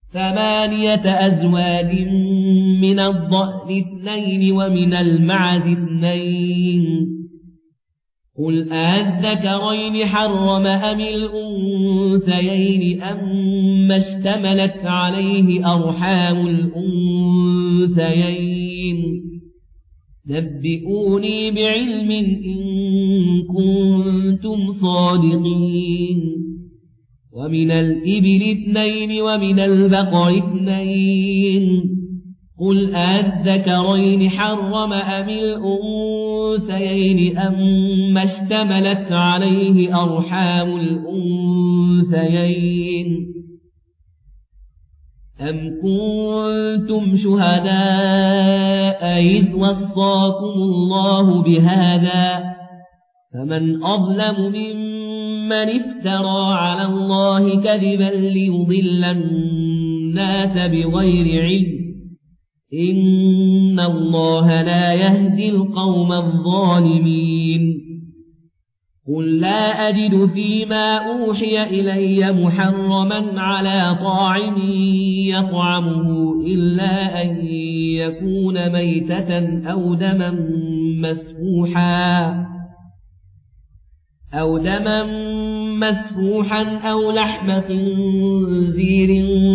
8 أزواج من الضأن 2 ومن المعز 2 قل أذكرين حرم أم الأنثيين أما اشتملت عليه أرحام الأنثيين نبئوني بعلم إن كنتم صادقين ومن الإبل 2 ومن البقر 2 قل أذكرين حرم أم الأنثيين أما اشتملت عليه أرحام الأنثيين أم كنتم شهداء إذ وصاكم الله بهذا فمن أظلم ممن افترى على الله كذبا ليضل الناس بغير علم إن الله لا يهدي القوم الظالمين قل لا أجد فيما أوحي إلي محرما على طاعم يطعمه إلا أن يكون ميتة أو دما مسفوحا أو لحم خنزير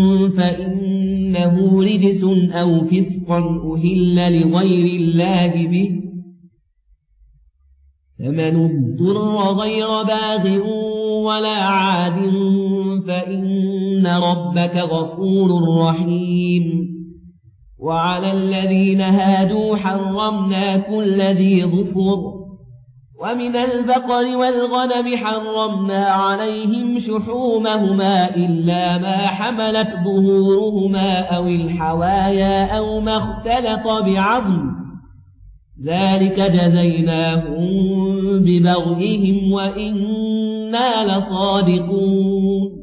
فإنه رجس أو فسقا أهل لغير الله به فمن اضطر غير باغ ولا عاد فإن ربك غفور رحيم وعلى الذين هادوا حرمنا كل ذي ظفر ومن البقر والغنم حرمنا عليهم شحومهما إلا ما حملت ظهورهما أو الحوايا أو ما اختلط بعظم ذلك جزيناهم ببغيهم وإنا لصادقون